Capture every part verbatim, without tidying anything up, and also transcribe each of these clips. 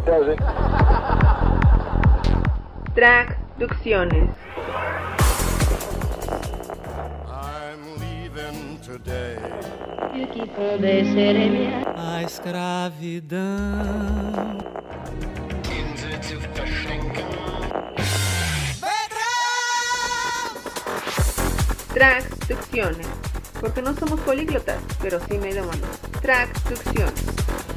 Traducciones. O que pode ser enviado. A escravidão. Traducciones. Porque no somos políglotas, pero sí melómanos. Traducciones.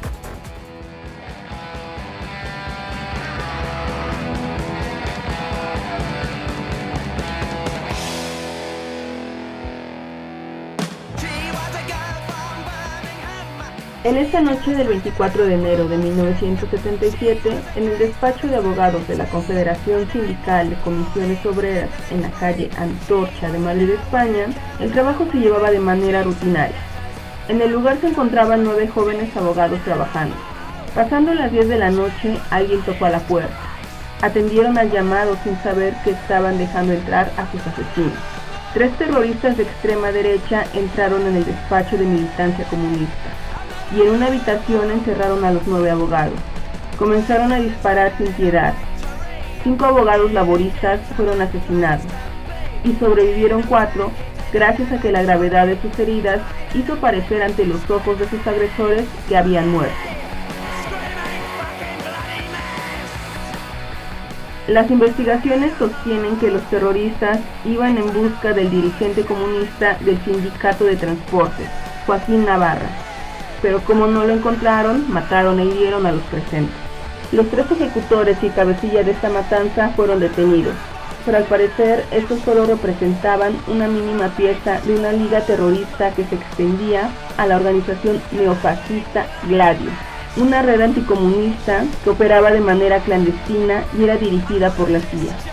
En esta noche del veinticuatro de enero de mil novecientos setenta y siete, en el despacho de abogados de la Confederación Sindical de Comisiones Obreras en la calle Antorcha de Madrid, España, el trabajo se llevaba de manera rutinaria. En el lugar se encontraban nueve jóvenes abogados trabajando. Pasando las diez de la noche, alguien tocó a la puerta. Atendieron al llamado sin saber que estaban dejando entrar a sus asesinos. Tres terroristas de extrema derecha entraron en el despacho de militancia comunista y en una habitación encerraron a los nueve abogados. Comenzaron a disparar sin piedad. Cinco abogados laboristas fueron asesinados y sobrevivieron cuatro gracias a que la gravedad de sus heridas hizo parecer ante los ojos de sus agresores que habían muerto. Las investigaciones sostienen que los terroristas iban en busca del dirigente comunista del Sindicato de Transportes, Joaquín Navarra, pero como no lo encontraron, mataron e hirieron a los presentes. Los tres ejecutores y cabecilla de esta matanza fueron detenidos, pero al parecer estos solo representaban una mínima pieza de una liga terrorista que se extendía a la organización neofascista Gladio, una red anticomunista que operaba de manera clandestina y era dirigida por la C I A.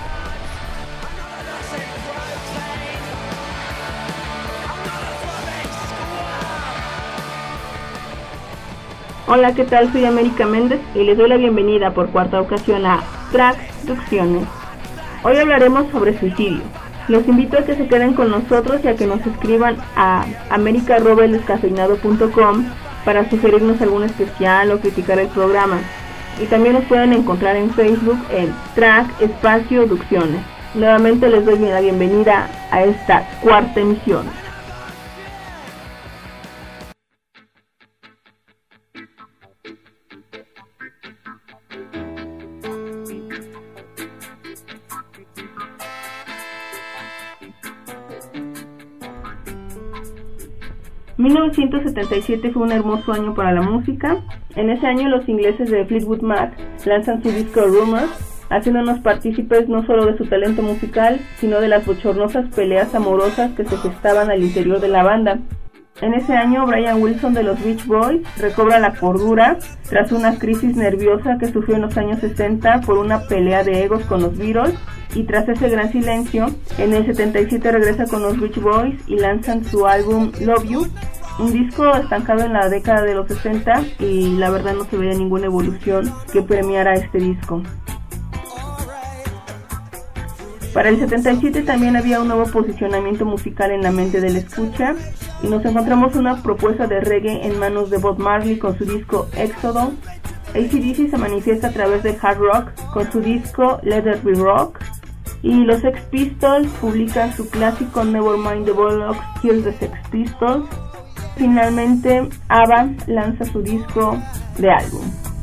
Hola, ¿qué tal? Soy América Méndez y les doy la bienvenida por cuarta ocasión a Traducciones. Hoy hablaremos sobre suicidio. Los invito a que se queden con nosotros y a que nos escriban a america arroba el descafeinado punto com para sugerirnos algún especial o criticar el programa. Y también nos pueden encontrar en Facebook en Track Espacio Ducciones. Nuevamente les doy la bienvenida a esta cuarta emisión. mil novecientos setenta y siete fue un hermoso año para la música. En ese año los ingleses de Fleetwood Mac lanzan su disco Rumours, haciéndonos partícipes no solo de su talento musical, sino de las bochornosas peleas amorosas que se gestaban al interior de la banda. En ese año Brian Wilson de los Beach Boys recobra la cordura tras una crisis nerviosa que sufrió en los años sesenta por una pelea de egos con los Beatles, y tras ese gran silencio, en el setenta y siete regresa con los Beach Boys y lanzan su álbum Love You, un disco estancado en la década de los sesenta y la verdad no se veía ninguna evolución que premiara este disco. Para el setenta y siete también había un nuevo posicionamiento musical en la mente del escucha y nos encontramos una propuesta de reggae en manos de Bob Marley con su disco Éxodo. A C D C se manifiesta a través del hard rock con su disco Let There Be Rock, y los Sex Pistols publican su clásico Nevermind the Bollocks, Here's the Sex Pistols. Finalmente ABBA lanza su disco de álbum.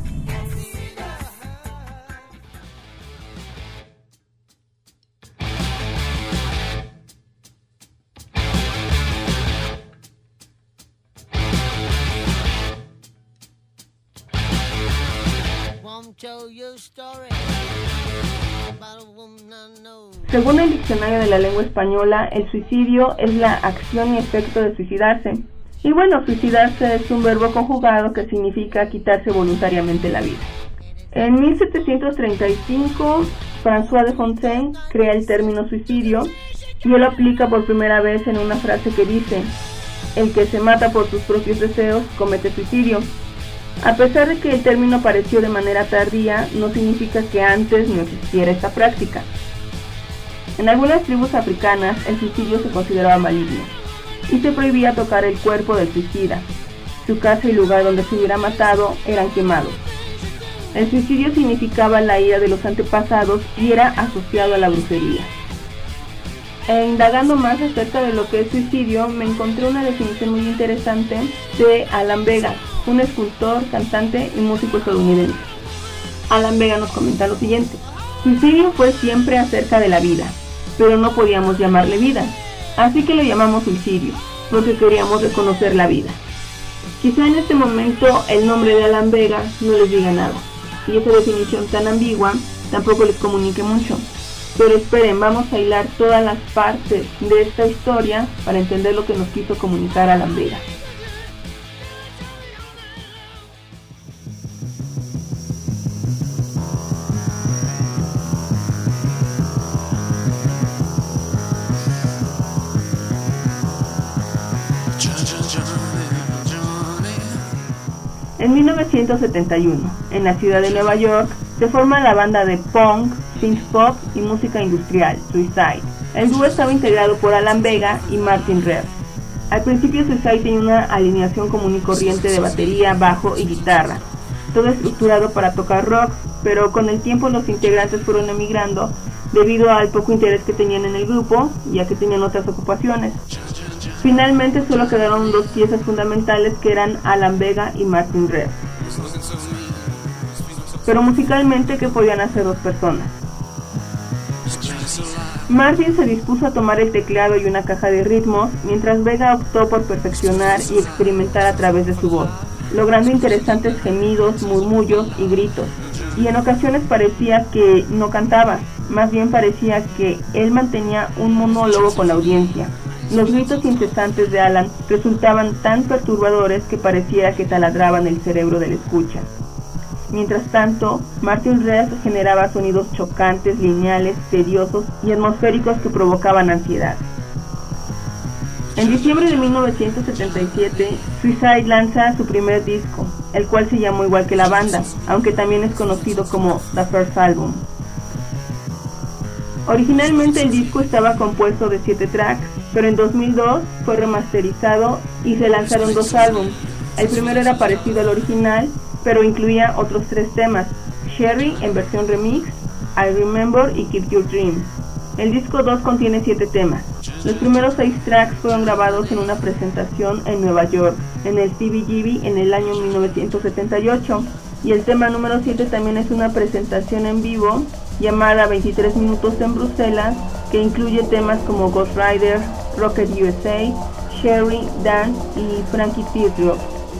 Según el Diccionario de la Lengua Española, el suicidio es la acción y efecto de suicidarse. Y bueno, suicidarse es un verbo conjugado que significa quitarse voluntariamente la vida. En mil setecientos treinta y cinco, François de Fontaine crea el término suicidio y él lo aplica por primera vez en una frase que dice: el que se mata por sus propios deseos comete suicidio. A pesar de que el término apareció de manera tardía, no significa que antes no existiera esta práctica. En algunas tribus africanas, el suicidio se consideraba maligno y se prohibía tocar el cuerpo del suicida. Su casa y lugar donde se hubiera matado eran quemados. El suicidio significaba la ira de los antepasados y era asociado a la brujería. E indagando más acerca de lo que es suicidio, me encontré una definición muy interesante de Alan Vega, un escultor, cantante y músico estadounidense. Alan Vega nos comenta lo siguiente: suicidio fue siempre acerca de la vida, pero no podíamos llamarle vida, así que lo llamamos suicidio, porque queríamos reconocer la vida. Quizá en este momento el nombre de Alan Vega no les diga nada, y esa definición tan ambigua tampoco les comunique mucho. Pero esperen, vamos a hilar todas las partes de esta historia para entender lo que nos quiso comunicar Alan Vega. En mil novecientos setenta y uno, en la ciudad de Nueva York, se forma la banda de punk, synth pop y música industrial, Suicide. El dúo estaba integrado por Alan Vega y Martin Rev. Al principio Suicide tenía una alineación común y corriente de batería, bajo y guitarra, todo estructurado para tocar rock, pero con el tiempo los integrantes fueron emigrando debido al poco interés que tenían en el grupo, ya que tenían otras ocupaciones. Finalmente solo quedaron dos piezas fundamentales, que eran Alan Vega y Martin Rev. Pero musicalmente, ¿qué podían hacer dos personas? Martin se dispuso a tomar el teclado y una caja de ritmos, mientras Vega optó por perfeccionar y experimentar a través de su voz, logrando interesantes gemidos, murmullos y gritos. Y en ocasiones parecía que no cantaba, más bien parecía que él mantenía un monólogo con la audiencia. Los gritos incesantes de Alan resultaban tan perturbadores que parecía que taladraban el cerebro del escucha. Mientras tanto, Martin Rev generaba sonidos chocantes, lineales, tediosos y atmosféricos que provocaban ansiedad. En diciembre de mil novecientos setenta y siete, Suicide lanza su primer disco, el cual se llamó igual que la banda, aunque también es conocido como The First Album. Originalmente el disco estaba compuesto de siete tracks, pero en dos mil dos fue remasterizado y se lanzaron dos álbumes. El primero era parecido al original, pero incluía otros tres temas: Sherry en versión remix, I Remember y Keep Your Dream. El disco dos contiene siete temas. Los primeros seis tracks fueron grabados en una presentación en Nueva York, en el C B G B en el año mil novecientos setenta y ocho, y el tema número siete también es una presentación en vivo llamada veintitrés minutos en Bruselas, que incluye temas como Ghost Rider, Rocket U S A, Sherry, Dance y Frankie Teardrop.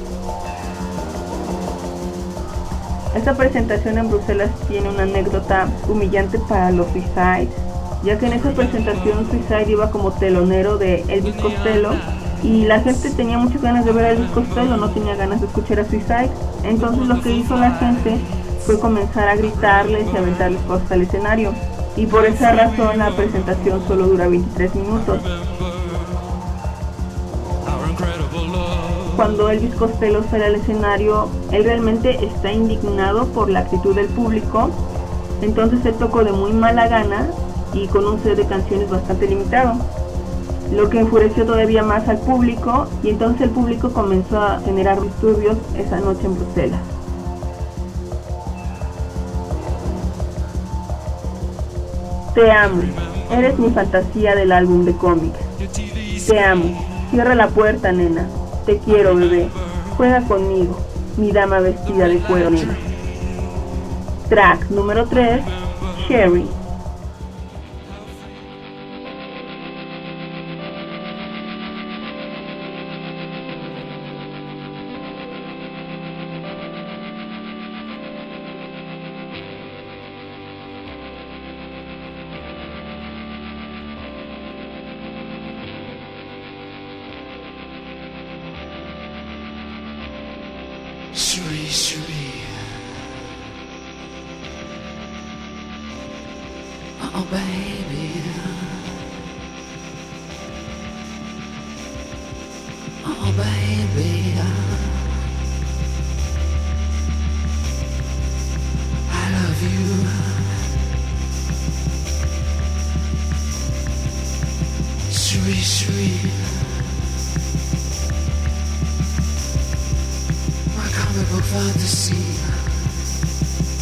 Esta presentación en Bruselas tiene una anécdota humillante para los Suicide, ya que en esa presentación Suicide iba como telonero de Elvis Costello y la gente tenía muchas ganas de ver a Elvis Costello, no tenía ganas de escuchar a Suicide. Entonces lo que hizo la gente fue comenzar a gritarles y aventarles cosas al escenario, y por esa razón la presentación solo dura veintitrés minutos. Cuando Elvis Costello sale al escenario, él realmente está indignado por la actitud del público, entonces él tocó de muy mala gana y con un set de canciones bastante limitado, lo que enfureció todavía más al público, y entonces el público comenzó a generar disturbios esa noche en Bruselas. Te amo, eres mi fantasía del álbum de cómics. Te amo, cierra la puerta, nena. Te quiero, bebé. Juega conmigo, mi dama vestida de cuero negro. Track número tres, Sherry. Sherry, Sherry. Oh, baby. Oh, baby. I love you. Sherry, Sherry. Comic book fantasy.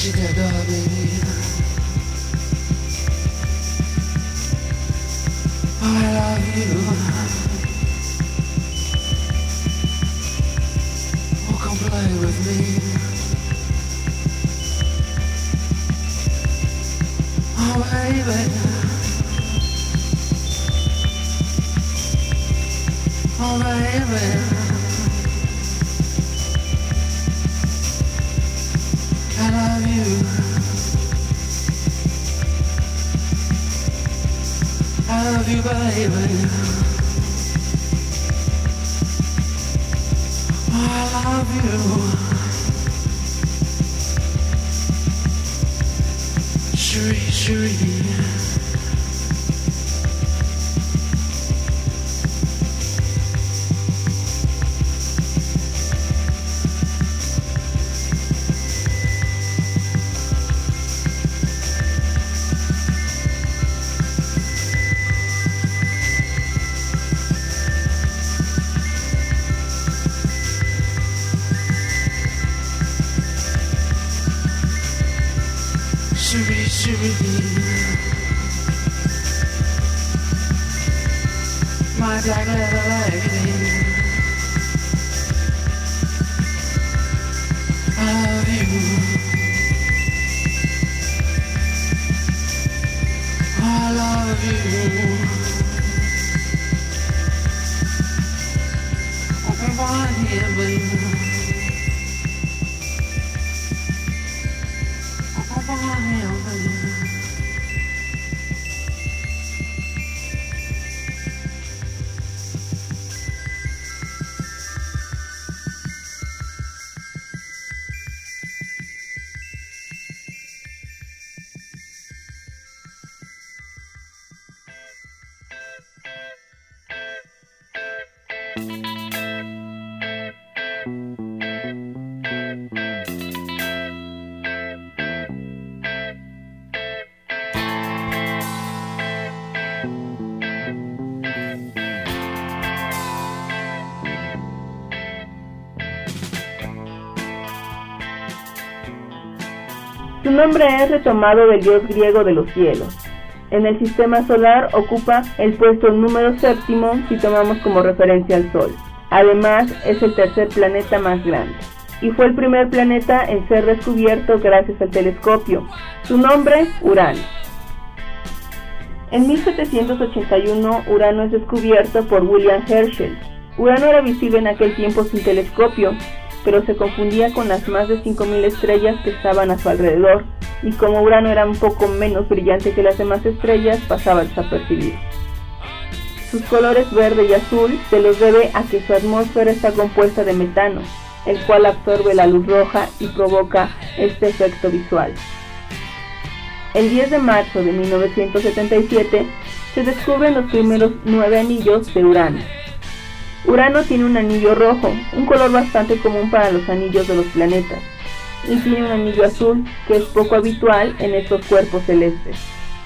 you that door, baby. Oh, I love you. Oh, come play with me. Oh, baby. Oh, baby. I love you. I love you, baby. Oh, I love you. Cherie, cherie. Cherie, cherie, my black leather lady, I love you. I love you. Oh, come on here, baby. Su nombre es retomado del dios griego de los cielos. En el sistema solar ocupa el puesto número séptimo si tomamos como referencia al Sol. Además, es el tercer planeta más grande y fue el primer planeta en ser descubierto gracias al telescopio. Su nombre, Urano. En mil setecientos ochenta y uno, Urano es descubierto por William Herschel. Urano era visible en aquel tiempo sin telescopio, pero se confundía con las más de cinco mil estrellas que estaban a su alrededor, y como Urano era un poco menos brillante que las demás estrellas, pasaba desapercibido. Sus colores verde y azul se los debe a que su atmósfera está compuesta de metano, el cual absorbe la luz roja y provoca este efecto visual. El diez de marzo de mil novecientos setenta y siete se descubren los primeros nueve anillos de Urano. Urano tiene un anillo rojo, un color bastante común para los anillos de los planetas, y tiene un anillo azul, que es poco habitual en estos cuerpos celestes.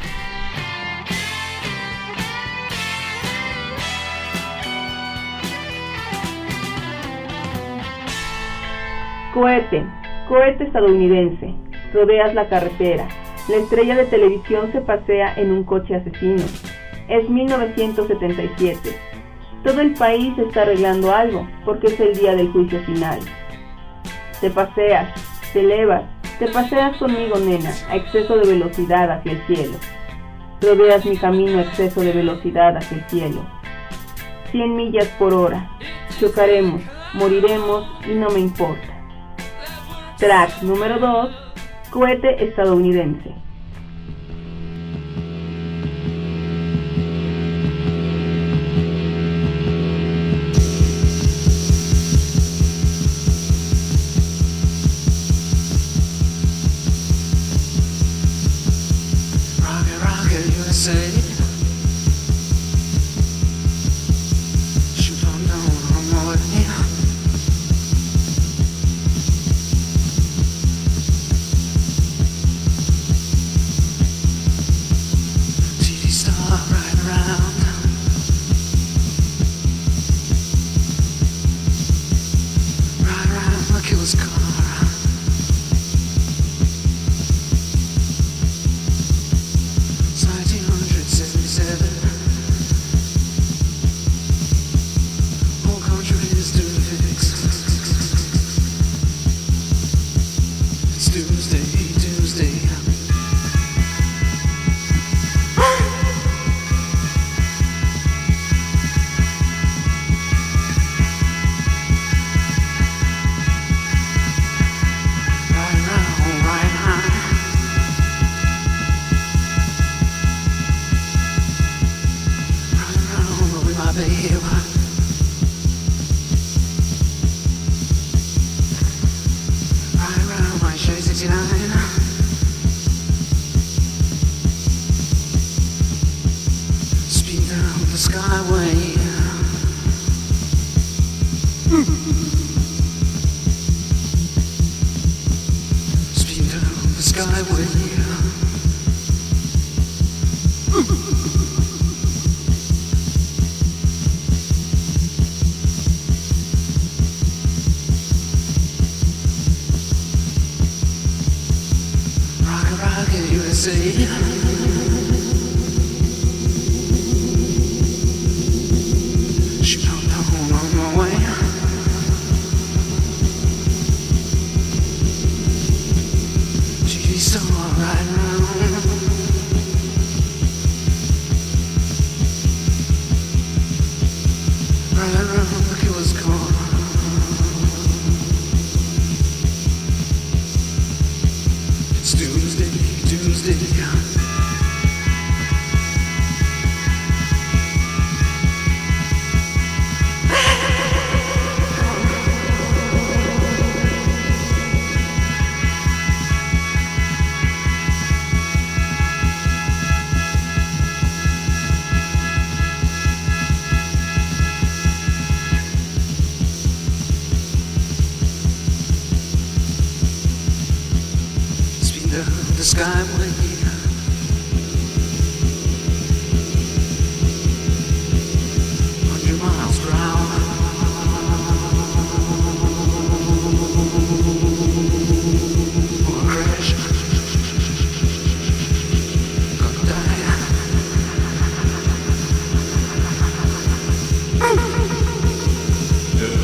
Cohete, cohete estadounidense. Rodeas la carretera. La estrella de televisión se pasea en un coche asesino. Es mil novecientos setenta y siete. Todo el país está arreglando algo, porque es el día del juicio final. Te paseas, te elevas, te paseas conmigo, nena, a exceso de velocidad hacia el cielo. Rodeas mi camino a exceso de velocidad hacia el cielo. Cien millas por hora. Chocaremos, moriremos y no me importa. Track número dos. Cohete estadounidense. Rocket, rocket, U S A. Shoot on down on my way. T V star riding around. Ride around like it was car. It's Tuesday, Tuesday. Right round, right high. Right round with my babe. sixty-nine. Speed down the skyway. Speed down the skyway. U S A. Shoot on down on my way. T V star right round. Right round like it was gone. It's Tuesday, Tuesday. Speed down the skyway. Miles per hour. Or crash. Gonna die. Yeah.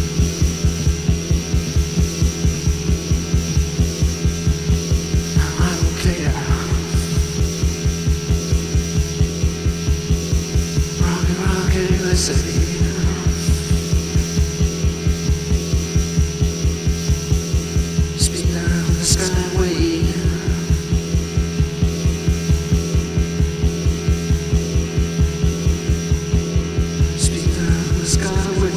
I don't care. Rocket, rocket, U S A. Speed down the skyway. Speed down the skyway.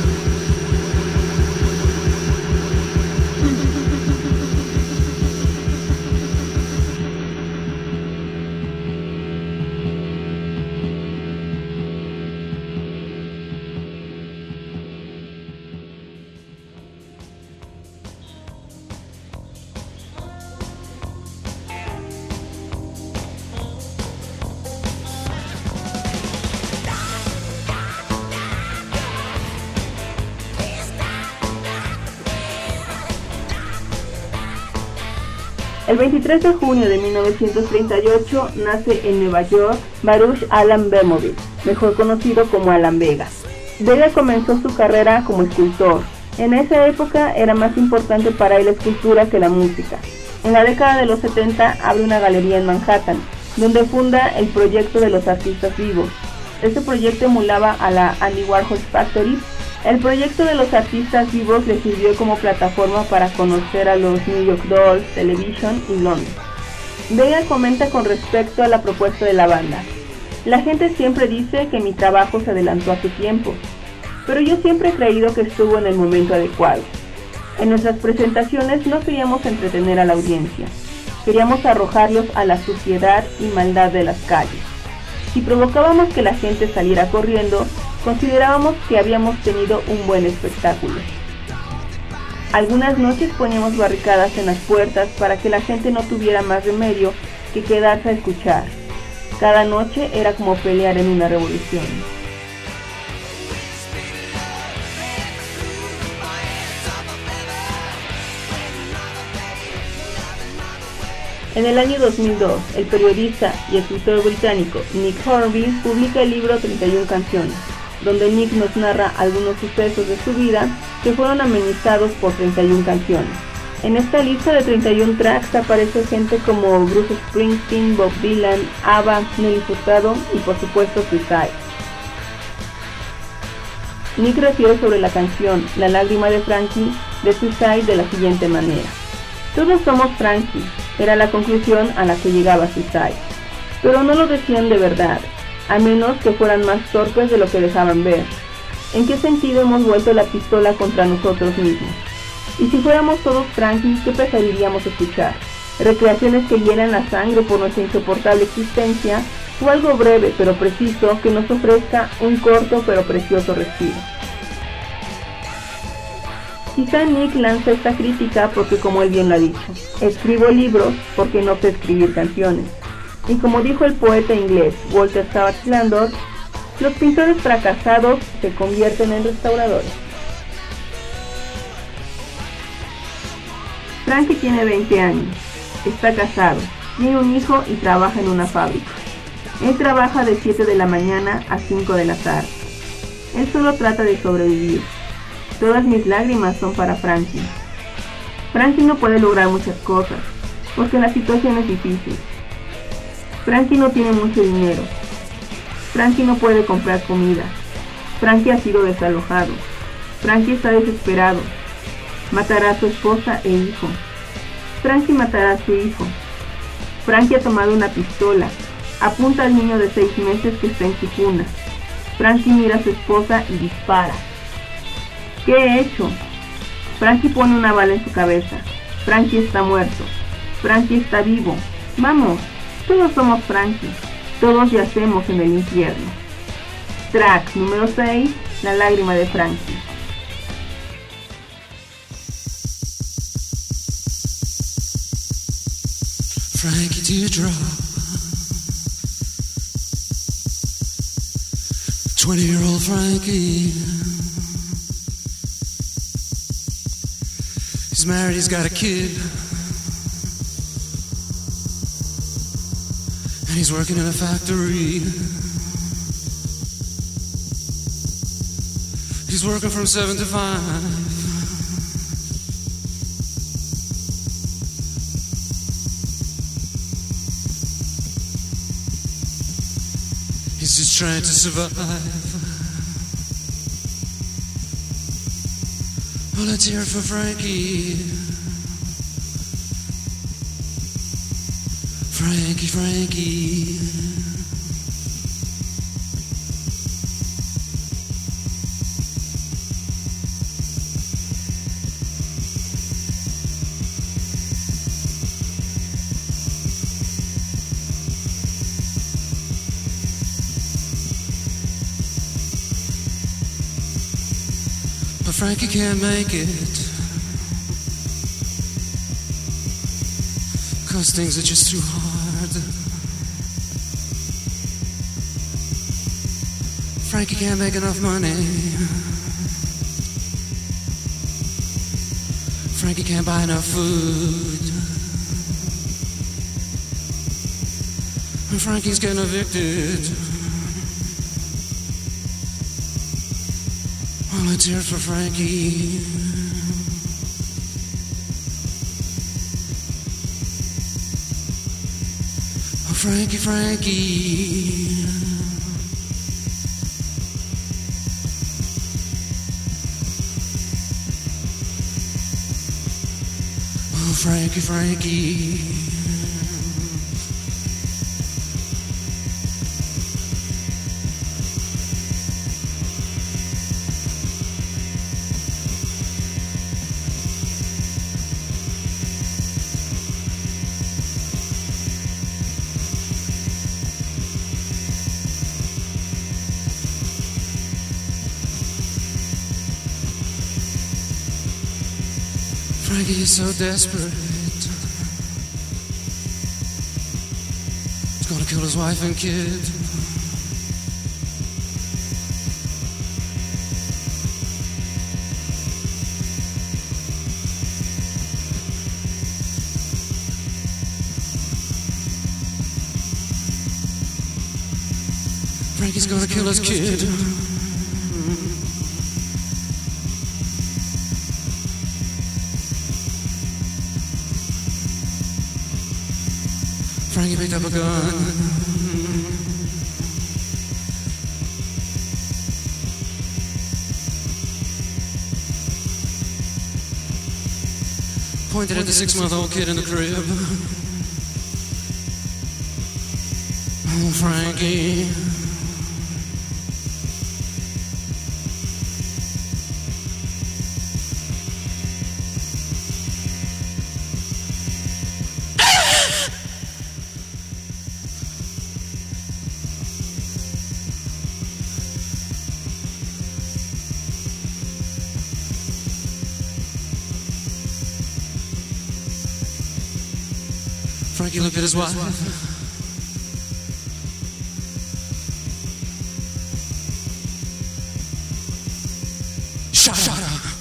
El veintitrés de junio de mil novecientos treinta y ocho nace en Nueva York Baruch Alan Bemovitz, mejor conocido como Alan Vega. Vega comenzó su carrera como escultor. En esa época era más importante para él la escultura que la música. En la década de los setenta abre una galería en Manhattan, donde funda el proyecto de los artistas vivos. Este proyecto emulaba a la Andy Warhol Factory. El proyecto de los artistas vivos le sirvió como plataforma para conocer a los New York Dolls, Television y Londres. Vega comenta con respecto a la propuesta de la banda: la gente siempre dice que mi trabajo se adelantó a su tiempo, pero yo siempre he creído que estuvo en el momento adecuado. En nuestras presentaciones no queríamos entretener a la audiencia, queríamos arrojarlos a la suciedad y maldad de las calles. Si provocábamos que la gente saliera corriendo, considerábamos que habíamos tenido un buen espectáculo. Algunas noches poníamos barricadas en las puertas para que la gente no tuviera más remedio que quedarse a escuchar. Cada noche era como pelear en una revolución. En el año dos mil dos, el periodista y escritor británico Nick Hornby publica el libro treinta y una canciones, donde Nick nos narra algunos sucesos de su vida que fueron amenizados por treinta y una canciones. En esta lista de treinta y uno tracks aparece gente como Bruce Springsteen, Bob Dylan, ABBA, Nelly Furtado y por supuesto Suicide. Nick refiere sobre la canción La lágrima de Frankie de Suicide de la siguiente manera: todos somos Frankie, era la conclusión a la que llegaba Suicide, pero no lo decían de verdad, a menos que fueran más torpes de lo que dejaban ver. ¿En qué sentido hemos vuelto la pistola contra nosotros mismos? Y si fuéramos todos Frankie, ¿qué preferiríamos escuchar? ¿Recreaciones que llenan la sangre por nuestra insoportable existencia? ¿O algo breve pero preciso que nos ofrezca un corto pero precioso respiro? Quizá Nick lanza esta crítica porque, como él bien lo ha dicho, escribo libros porque no sé escribir canciones. Y como dijo el poeta inglés Walter Savage Landor, los pintores fracasados se convierten en restauradores. Frankie tiene veinte años, está casado, tiene un hijo y trabaja en una fábrica. Él trabaja de siete de la mañana a cinco de la tarde. Él solo trata de sobrevivir. Todas mis lágrimas son para Frankie. Frankie no puede lograr muchas cosas, porque la situación es difícil. Frankie no tiene mucho dinero. Frankie no puede comprar comida. Frankie ha sido desalojado. Frankie está desesperado. Matará a su esposa e hijo. Frankie matará a su hijo. Frankie ha tomado una pistola. Apunta al niño de seis meses que está en su cuna. Frankie mira a su esposa y dispara. ¿Qué he hecho? Frankie pone una bala en su cabeza. Frankie está muerto. Frankie está vivo. Vamos, todos somos Frankie. Todos yacemos en el infierno. Track número seis, La lágrima de Frankie. Frankie Teardrop, twenty-year-old Frankie. He's married, he's got a kid, and he's working in a factory. He's working from seven to five. He's just trying to survive. Well, let's hear it for Frankie. Frankie, Frankie. But Frankie can't make it, 'cause things are just too hard. Frankie can't make enough money. Frankie can't buy enough food. And Frankie's getting evicted. Well, let's hear it for Frankie. Oh, Frankie, Frankie. Oh, Frankie, Frankie. Frankie is so desperate. He's gonna kill his wife and kid. Frankie's gonna kill his kid. Frankie picked up a gun. Pointed at the six-month-old kid in the crib. Oh, Frankie. Frankie looked at his wife. Shut, Shut up. up.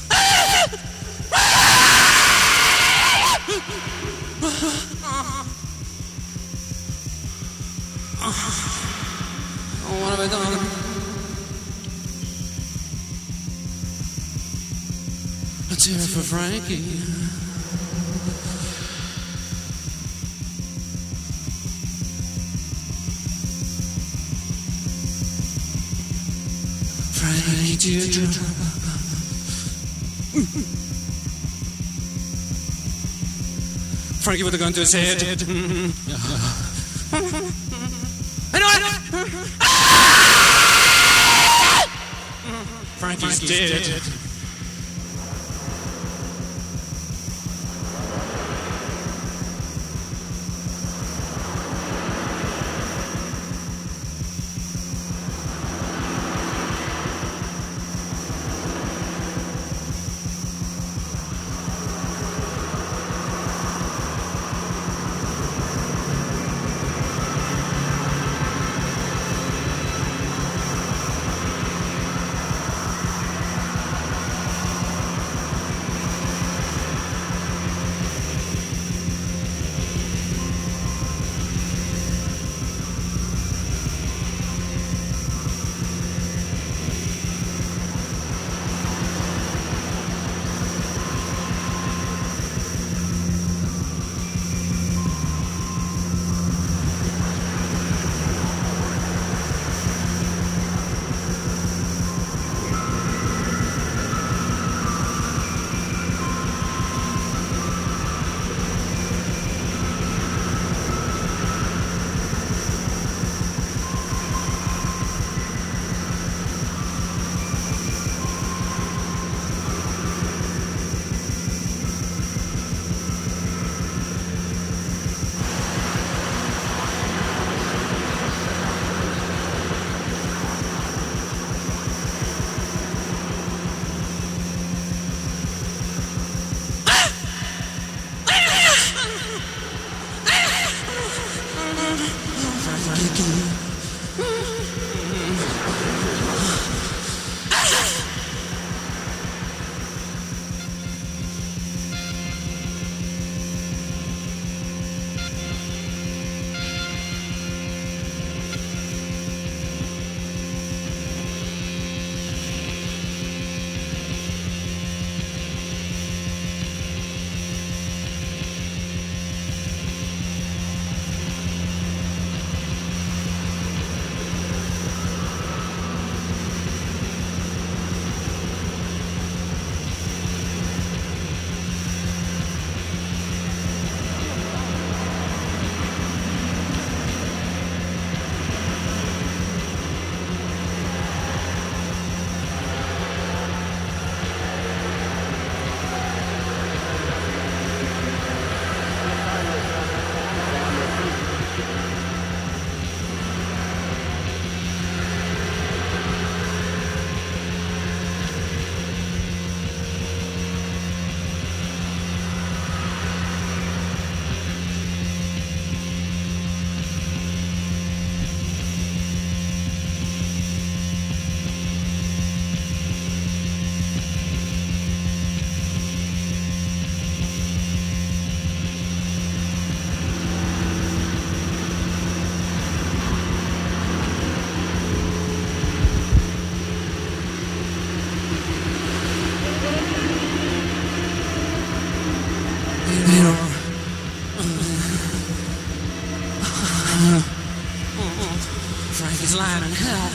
Oh, what have I done? Let's hear it for Frankie. Frankie, teardrop. Frankie with a gun to his head. I know it! Frankie's, Frankie's dead. dead. line in hell.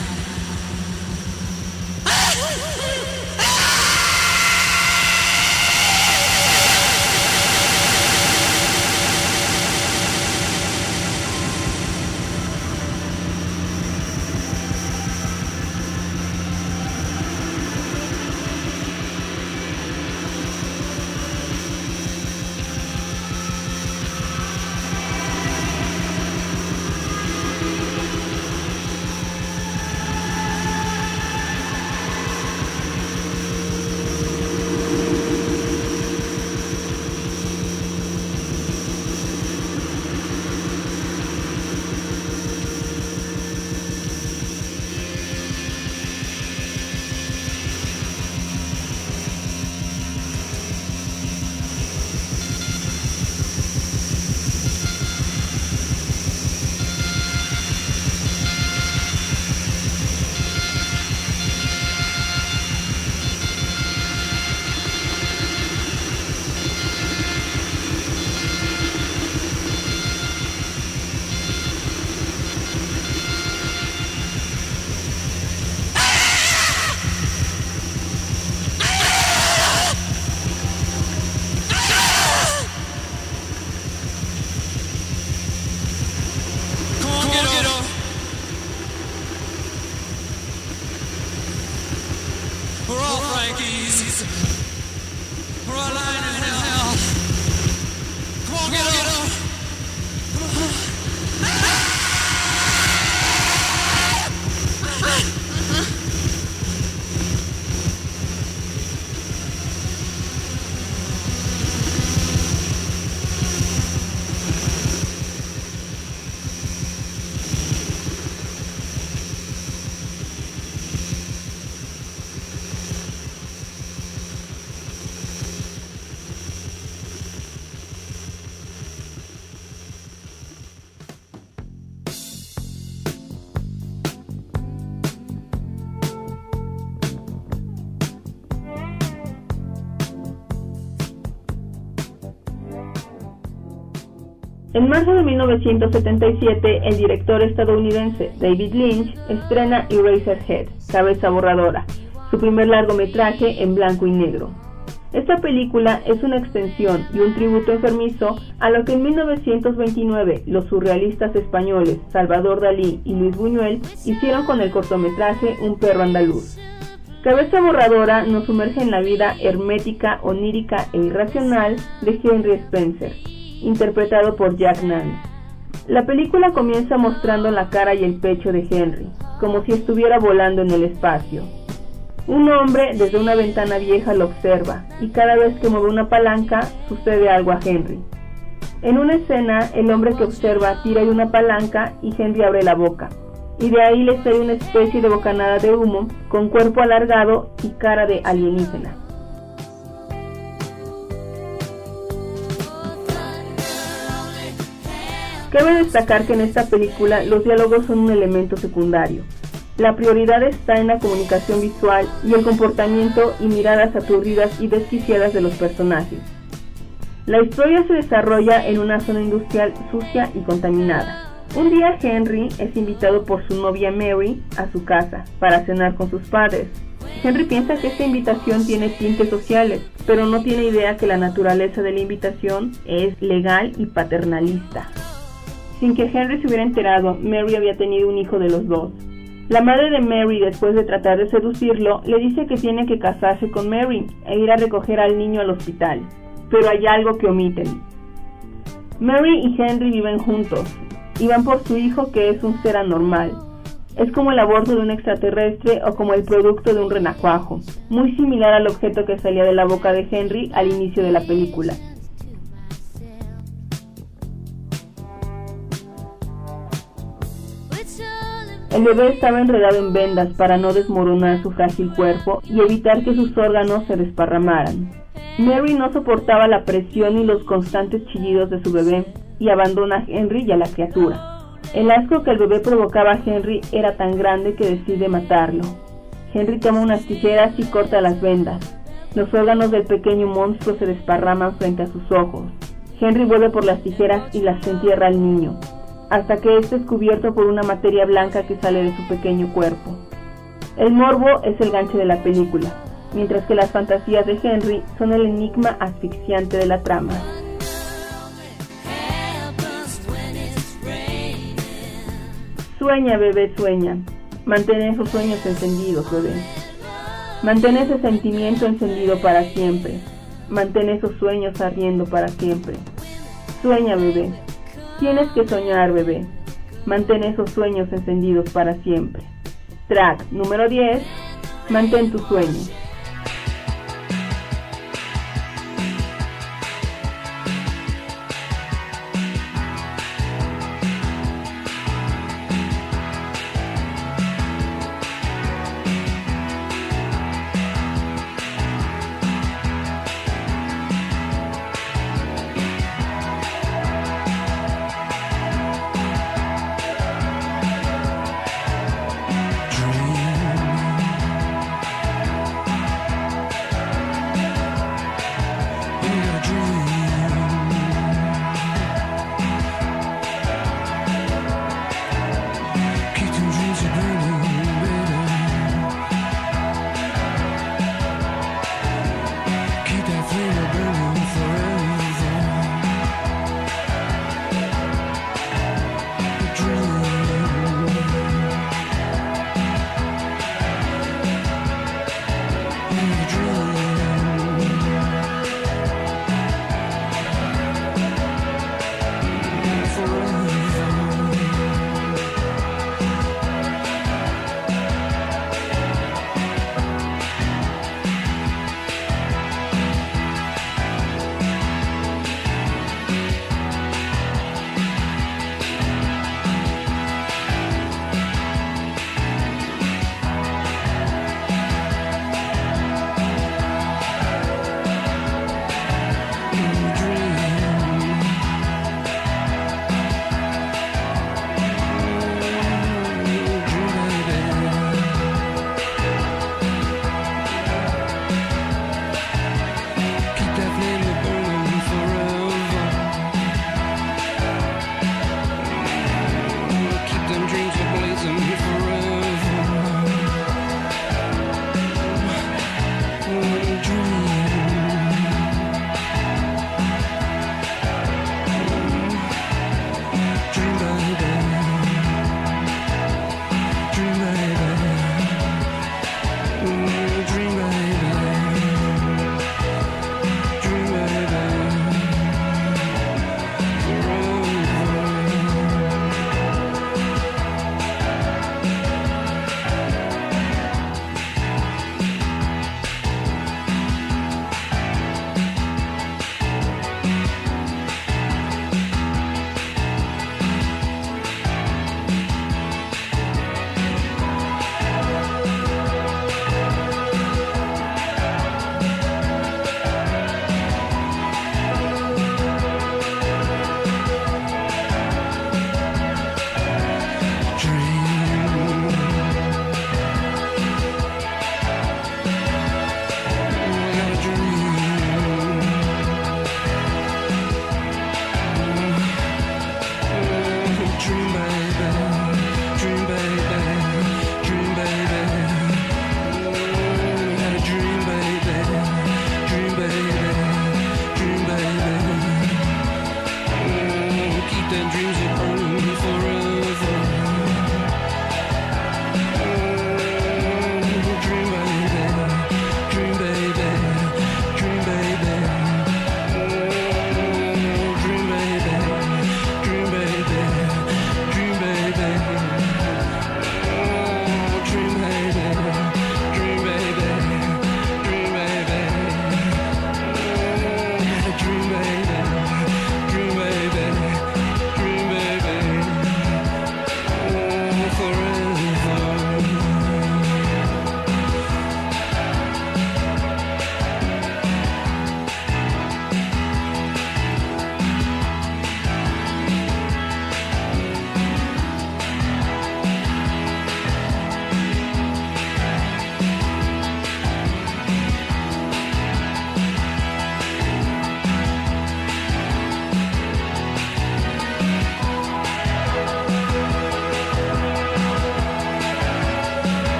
En marzo de mil novecientos setenta y siete, el director estadounidense David Lynch estrena Eraserhead, Cabeza Borradora, su primer largometraje en blanco y negro. Esta película es una extensión y un tributo enfermizo a lo que en mil novecientos veintinueve los surrealistas españoles Salvador Dalí y Luis Buñuel hicieron con el cortometraje Un perro andaluz. Cabeza Borradora nos sumerge en la vida hermética, onírica e irracional de Henry Spencer, interpretado por Jack Nance. La película comienza mostrando la cara y el pecho de Henry, como si estuviera volando en el espacio. Un hombre desde una ventana vieja lo observa, y cada vez que mueve una palanca, sucede algo a Henry. En una escena, el hombre que observa tira de una palanca y Henry abre la boca, y de ahí le sale una especie de bocanada de humo, con cuerpo alargado y cara de alienígena. Cabe destacar que en esta película los diálogos son un elemento secundario. La prioridad está en la comunicación visual y el comportamiento y miradas aturdidas y desquiciadas de los personajes. La historia se desarrolla en una zona industrial sucia y contaminada. Un día Henry es invitado por su novia Mary a su casa para cenar con sus padres. Henry piensa que esta invitación tiene tintes sociales, pero no tiene idea que la naturaleza de la invitación es legal y paternalista. Sin que Henry se hubiera enterado, Mary había tenido un hijo de los dos. La madre de Mary, después de tratar de seducirlo, le dice que tiene que casarse con Mary e ir a recoger al niño al hospital, pero hay algo que omiten. Mary y Henry viven juntos, y van por su hijo, que es un ser anormal. Es como el aborto de un extraterrestre o como el producto de un renacuajo, muy similar al objeto que salía de la boca de Henry al inicio de la película. El bebé estaba enredado en vendas para no desmoronar su frágil cuerpo y evitar que sus órganos se desparramaran. Mary no soportaba la presión y los constantes chillidos de su bebé y abandona a Henry y a la criatura. El asco que el bebé provocaba a Henry era tan grande que decide matarlo. Henry toma unas tijeras y corta las vendas. Los órganos del pequeño monstruo se desparraman frente a sus ojos. Henry vuelve por las tijeras y las entierra al niño. hasta que éste es cubierto por una materia blanca que sale de su pequeño cuerpo. El morbo es el gancho de la película, mientras que las fantasías de Henry son el enigma asfixiante de la trama. Sueña, bebé, sueña. Mantén esos sueños encendidos, bebé. Mantén ese sentimiento encendido para siempre. Mantén esos sueños ardiendo para siempre. Sueña, bebé. Tienes que soñar, bebé. Mantén esos sueños encendidos para siempre. Track número diez. Mantén tus sueños.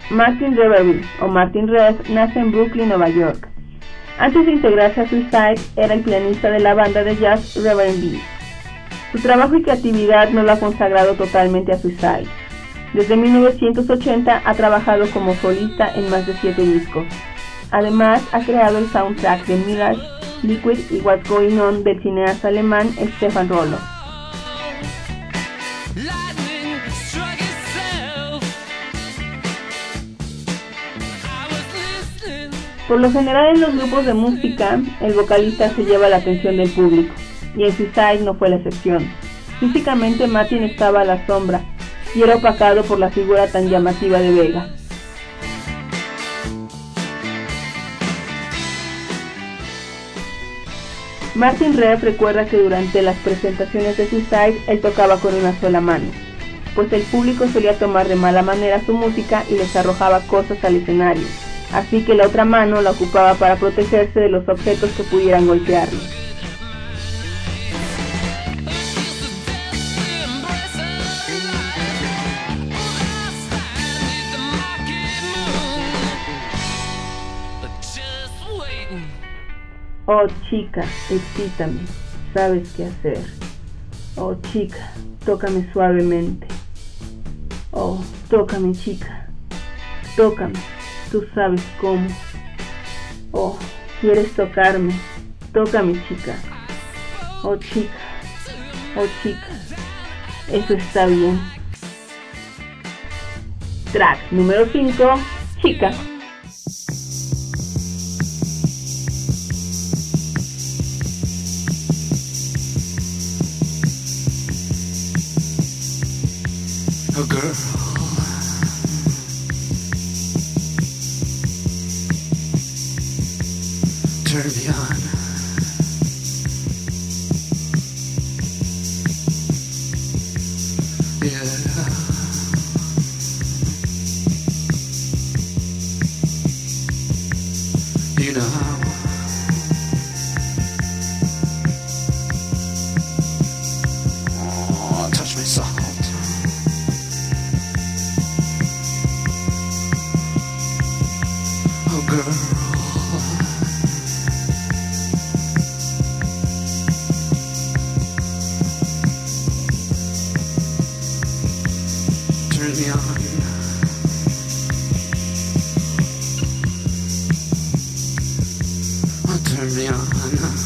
Martin Reverie, o Martin Rev, nace en Brooklyn, Nueva York. Antes de integrarse a Suicide, era el pianista de la banda de jazz Reverend B. Su trabajo y creatividad no lo ha consagrado totalmente a Suicide. Desde mil novecientos ochenta ha trabajado como solista en más de siete discos. Además, ha creado el soundtrack de Mirage, Liquid y What's Going On del cineasta alemán Stefan Rollo. Por lo general en los grupos de música, el vocalista se lleva la atención del público, y en Suicide no fue la excepción. Físicamente Martin estaba a la sombra, y era opacado por la figura tan llamativa de Vega. Martin Rev recuerda que durante las presentaciones de Suicide él tocaba con una sola mano, pues el público solía tomar de mala manera su música y les arrojaba cosas al escenario, así que la otra mano la ocupaba para protegerse de los objetos que pudieran golpearlo. Oh chica, excítame, sabes qué hacer. Oh chica, tócame suavemente. Oh, tócame chica, tócame, tú sabes cómo. Oh, quieres tocarme, tócame chica. Oh chica, oh chica, eso está bien. Track número cinco, Chica. Oh girl, turn me on. Yeah. You know how. Oh, touch me soft. Girl, turn me on. Oh, turn me on.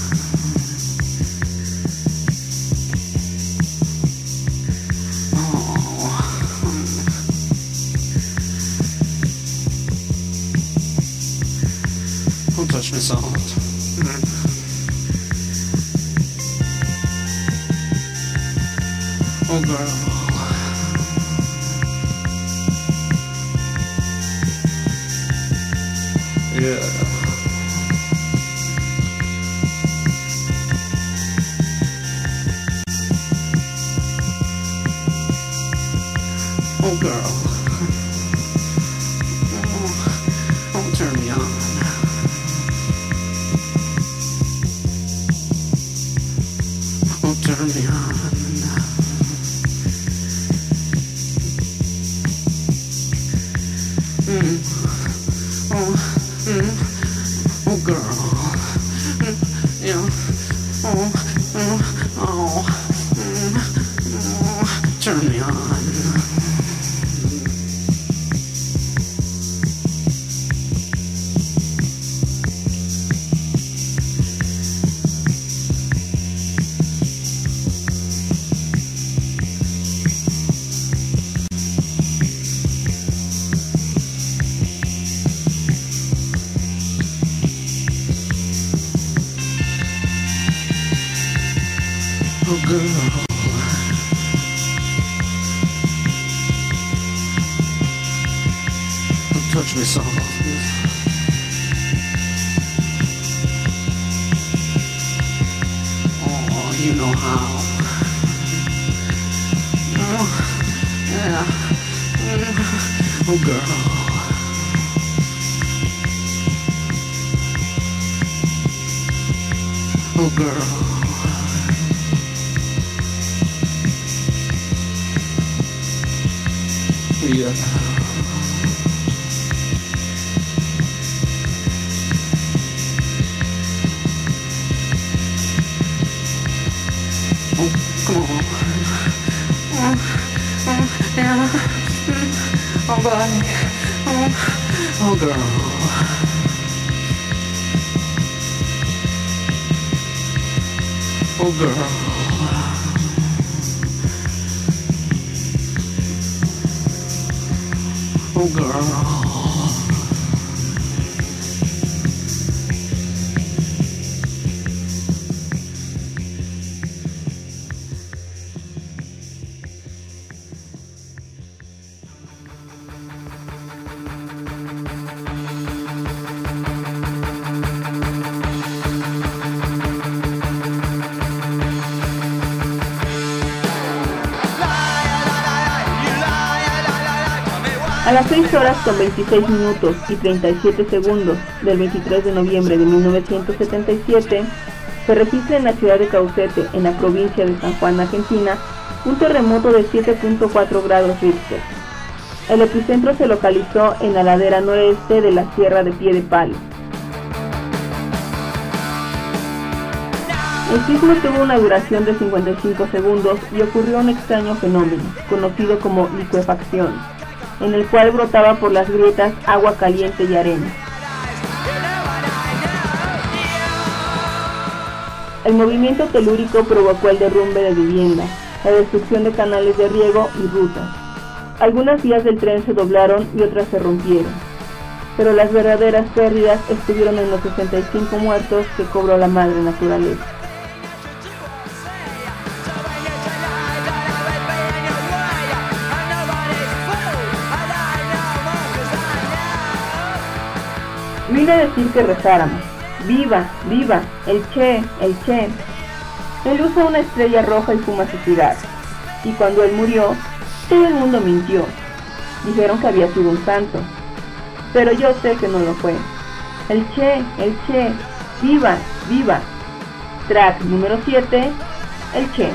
Don't touch me soft. Mm. Oh girl. Yeah. Oh girl. Oh, oh turn me on. Oh, turn me on. Mm. Oh, mm. Oh, girl. Mm. Yeah. Oh, mm. Oh, mm. Oh, turn me on. Oh girl, don't touch me soft. Oh, you know how. Oh, yeah. Oh girl. Oh girl. Yeah. Come on. Oh, oh, yeah. Oh, boy. Oh, oh, girl. Oh, girl. Oh, girl. A las seis horas con veintiséis minutos y treinta y siete segundos del veintitrés de noviembre de mil novecientos setenta y siete, se registra en la ciudad de Caucete, en la provincia de San Juan, Argentina, un terremoto de siete punto cuatro grados Richter. El epicentro se localizó en la ladera noreste de la Sierra de Piedepalo. El sismo tuvo una duración de cincuenta y cinco segundos y ocurrió un extraño fenómeno, conocido como licuefacción, en el cual brotaba por las grietas agua caliente y arena. El movimiento telúrico provocó el derrumbe de viviendas, la destrucción de canales de riego y rutas. Algunas vías del tren se doblaron y otras se rompieron, pero las verdaderas pérdidas estuvieron en los sesenta y cinco muertos que cobró la madre naturaleza. Vine a decir que rezáramos. ¡Viva! ¡Viva! ¡El Che! ¡El Che! Él usa una estrella roja y fuma su cigarro. Y cuando él murió, todo el mundo mintió. Dijeron que había sido un santo. Pero yo sé que no lo fue. ¡El Che! ¡El Che! ¡Viva! ¡Viva! Track número siete. El Che.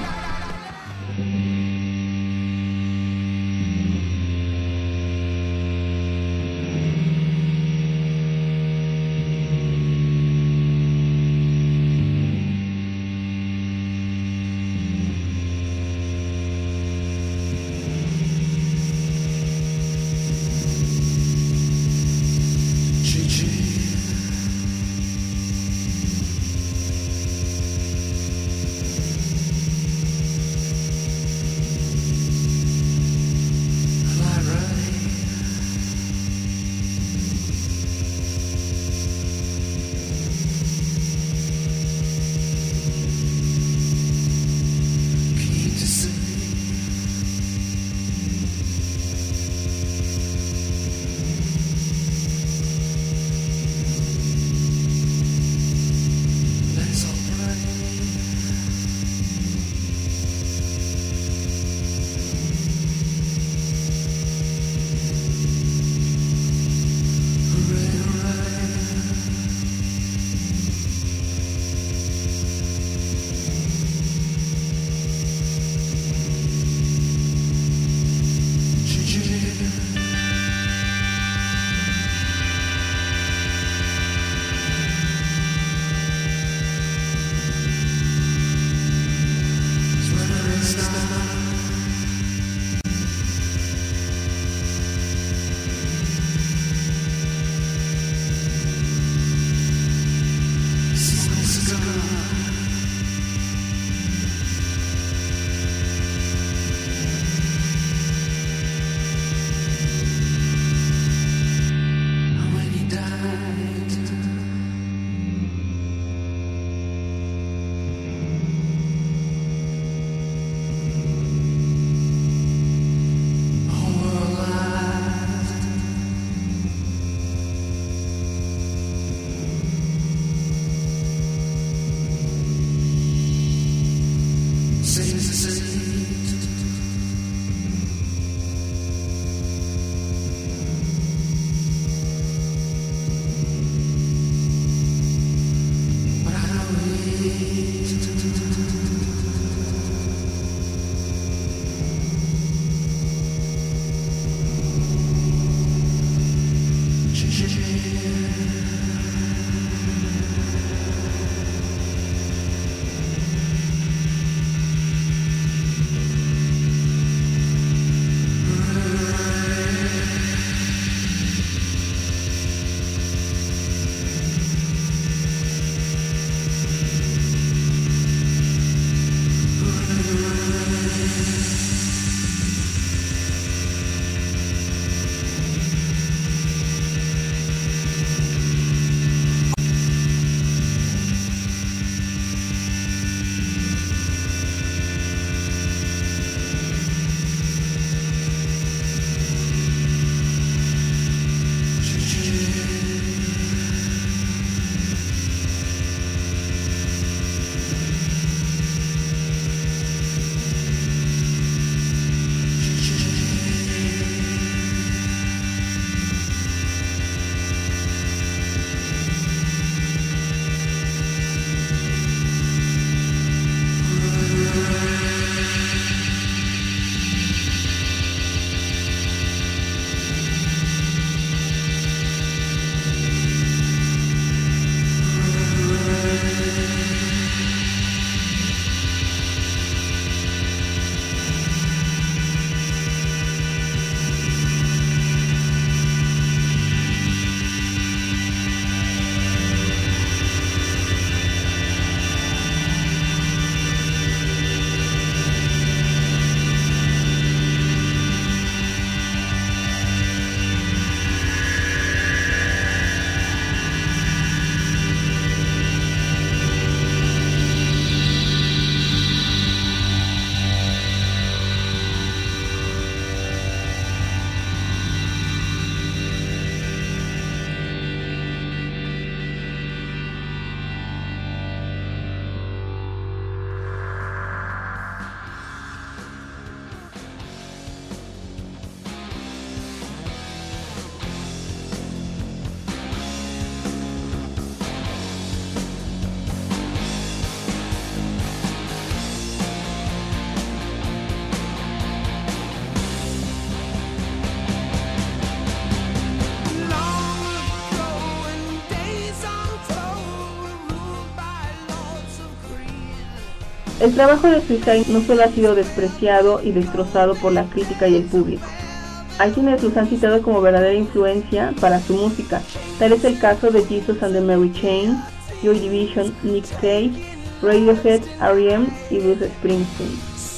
El trabajo de Suicide no solo ha sido despreciado y destrozado por la crítica y el público. Hay quienes los han citado como verdadera influencia para su música. Tal es el caso de Jesus and the Mary Chain, Joy Division, Nick Cave, Radiohead, R E M y Bruce Springsteen.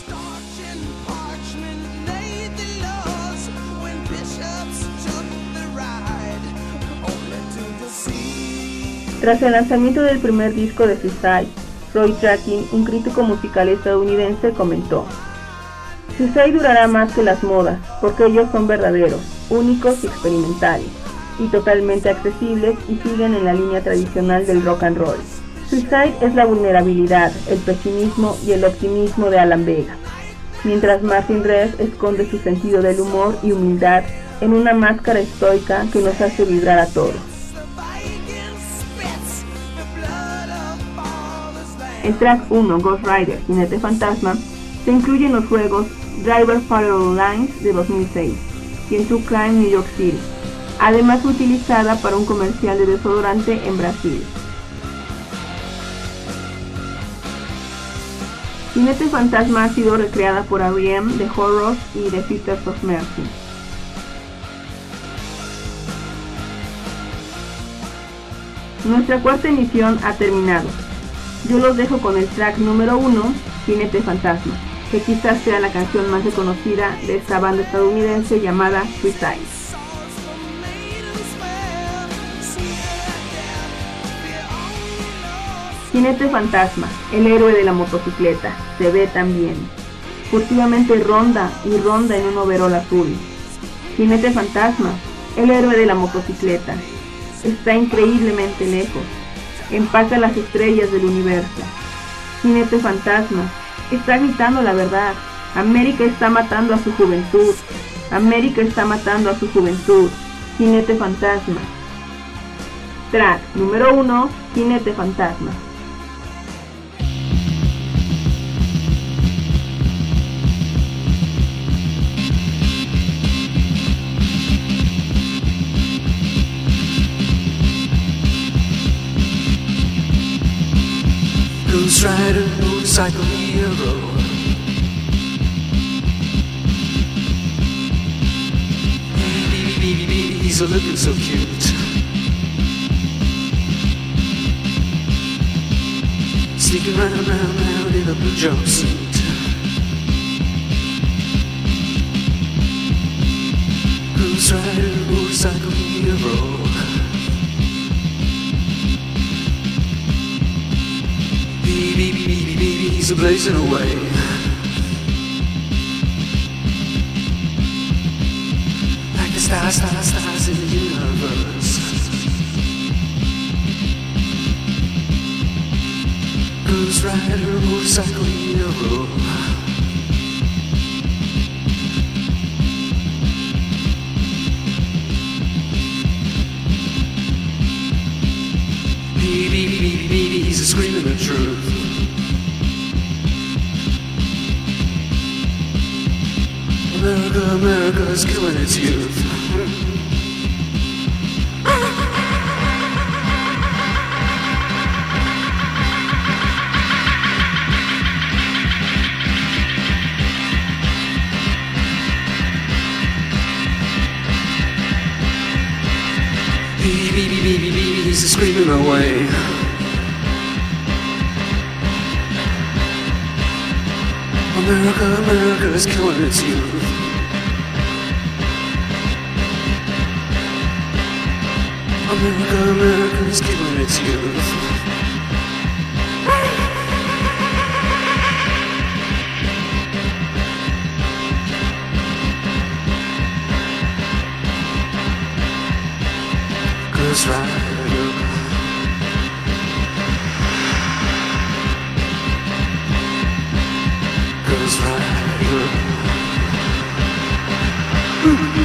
Tras el lanzamiento del primer disco de Suicide, Roy Trakin, un crítico musical estadounidense, comentó: Suicide durará más que las modas, porque ellos son verdaderos, únicos y experimentales, y totalmente accesibles y siguen en la línea tradicional del rock and roll. Suicide es la vulnerabilidad, el pesimismo y el optimismo de Alan Vega, mientras Martin Rees esconde su sentido del humor y humildad en una máscara estoica que nos hace vibrar a todos. El track uno, Ghost Rider, Jinete Fantasma, se incluye en los juegos Driver Parallel Lines de dos mil seis y en True Crime New York City. Además fue utilizada para un comercial de desodorante en Brasil. Jinete Fantasma ha sido recreada por R E M, The Horrors y The Sisters of Mercy. Nuestra cuarta emisión ha terminado. Yo los dejo con el track número uno, Jinete Fantasma, que quizás sea la canción más reconocida de esta banda estadounidense llamada Suicide. Jinete Fantasma, el héroe de la motocicleta, se ve tan bien. Furtivamente ronda y ronda en un overol azul. Jinete Fantasma, el héroe de la motocicleta, está increíblemente lejos. Empaca las estrellas del universo. Jinete Fantasma está gritando la verdad. América está matando a su juventud. América está matando a su juventud. Jinete Fantasma. Track número uno, Jinete Fantasma. Ghost Rider, motorcycle hero. Baby, baby, baby, he's a looking so cute. Sneaking round, round, round in a blue jumpsuit. Ghost Rider, motorcycle hero. Baby, baby, baby, he's a blazing away. Like the stars, stars, stars in the universe. Ghost Rider, motorcycle hero. Baby, baby, baby, he's a screaming the truth. America, America is killing its youth. babies are screaming away. America, America is killing its youth. America, America is killing its youth. Ghost Rider. Ghost Rider.